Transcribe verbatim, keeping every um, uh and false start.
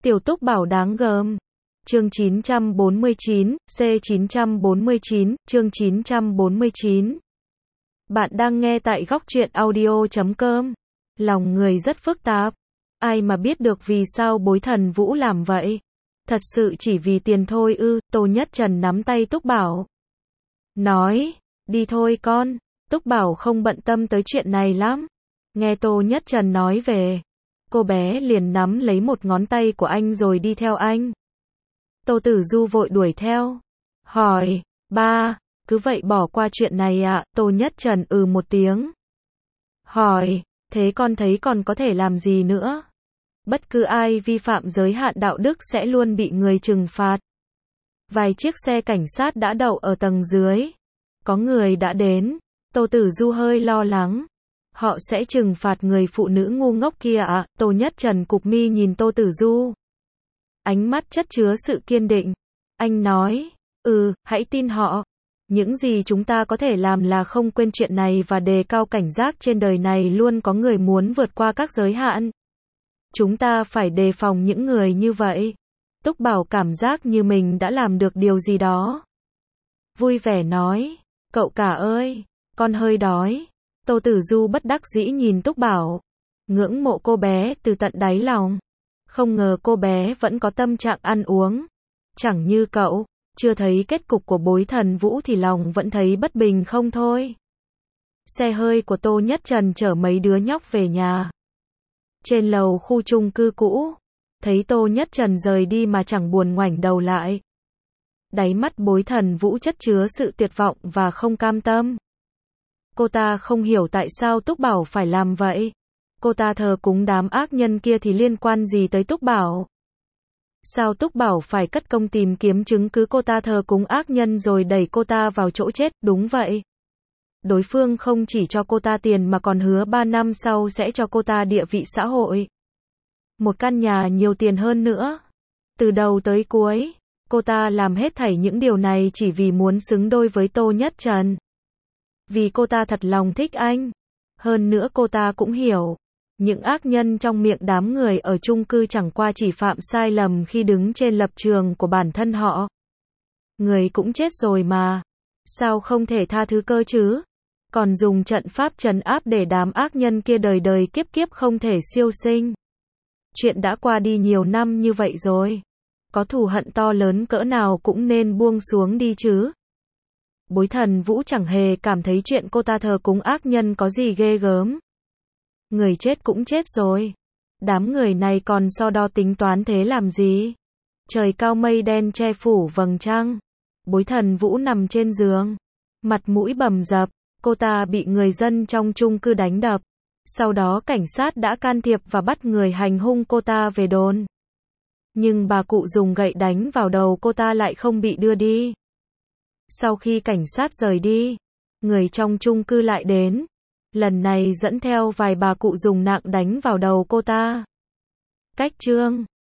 Tiểu Túc Bảo đáng gờm. Chương chín trăm bốn mươi chín, C chín trăm bốn mươi chín, chương chín trăm bốn mươi chín. Bạn đang nghe tại góc truyện audio chấm com. Lòng người rất phức tạp. Ai mà biết được vì sao Bối Thần Vũ làm vậy? Thật sự chỉ vì tiền thôi ư? Tô Nhất Trần nắm tay Túc Bảo. Nói, đi thôi con. Túc Bảo không bận tâm tới chuyện này lắm. Nghe Tô Nhất Trần nói về, cô bé liền nắm lấy một ngón tay của anh rồi đi theo anh. Tô Tử Du vội đuổi theo. Hỏi, ba, cứ vậy bỏ qua chuyện này ạ? Tô Nhất Trần ừ một tiếng. Hỏi, thế con thấy còn có thể làm gì nữa? Bất cứ ai vi phạm giới hạn đạo đức sẽ luôn bị người trừng phạt. Vài chiếc xe cảnh sát đã đậu ở tầng dưới. Có người đã đến. Tô Tử Du hơi lo lắng. Họ sẽ trừng phạt người phụ nữ ngu ngốc kia ạ? À? Tô Nhất Trần cụp mi nhìn Tô Tử Du. Ánh mắt chất chứa sự kiên định. Anh nói, ừ, hãy tin họ. Những gì chúng ta có thể làm là không quên chuyện này và đề cao cảnh giác. Trên đời này luôn có người muốn vượt qua các giới hạn. Chúng ta phải đề phòng những người như vậy. Túc Bảo cảm giác như mình đã làm được điều gì đó. Vui vẻ nói, cậu cả ơi, con hơi đói. Tô Tử Du bất đắc dĩ nhìn Túc Bảo. Ngưỡng mộ cô bé từ tận đáy lòng. Không ngờ cô bé vẫn có tâm trạng ăn uống. Chẳng như cậu, chưa thấy kết cục của Bối Thần Vũ thì lòng vẫn thấy bất bình không thôi. Xe hơi của Tô Nhất Trần chở mấy đứa nhóc về nhà. Trên lầu khu chung cư cũ, thấy Tô Nhất Trần rời đi mà chẳng buồn ngoảnh đầu lại. Đáy mắt Bối Thần Vũ chất chứa sự tuyệt vọng và không cam tâm. Cô ta không hiểu tại sao Túc Bảo phải làm vậy. Cô ta thờ cúng đám ác nhân kia thì liên quan gì tới Túc Bảo? Sao Túc Bảo phải cất công tìm kiếm chứng cứ cô ta thờ cúng ác nhân rồi đẩy cô ta vào chỗ chết? Đúng vậy. Đối phương không chỉ cho cô ta tiền mà còn hứa ba năm sau sẽ cho cô ta địa vị xã hội. Một căn nhà nhiều tiền hơn nữa. Từ đầu tới cuối, cô ta làm hết thảy những điều này chỉ vì muốn xứng đôi với Tô Nhất Trần. Vì cô ta thật lòng thích anh. Hơn nữa cô ta cũng hiểu, những ác nhân trong miệng đám người ở chung cư chẳng qua chỉ phạm sai lầm khi đứng trên lập trường của bản thân họ. Người cũng chết rồi mà. Sao không thể tha thứ cơ chứ? Còn dùng trận pháp trấn áp để đám ác nhân kia đời đời kiếp kiếp không thể siêu sinh. Chuyện đã qua đi nhiều năm như vậy rồi. Có thù hận to lớn cỡ nào cũng nên buông xuống đi chứ. Bối Thần Vũ chẳng hề cảm thấy chuyện cô ta thờ cúng ác nhân có gì ghê gớm. Người chết cũng chết rồi. Đám người này còn so đo tính toán thế làm gì? Trời cao mây đen che phủ vầng trăng. Bối Thần Vũ nằm trên giường. Mặt mũi bầm dập. Cô ta bị người dân trong chung cư đánh đập. Sau đó cảnh sát đã can thiệp và bắt người hành hung cô ta về đồn. Nhưng bà cụ dùng gậy đánh vào đầu cô ta lại không bị đưa đi. Sau khi cảnh sát rời đi, người trong chung cư lại đến. Lần này dẫn theo vài bà cụ dùng nạng đánh vào đầu cô ta. Cách chương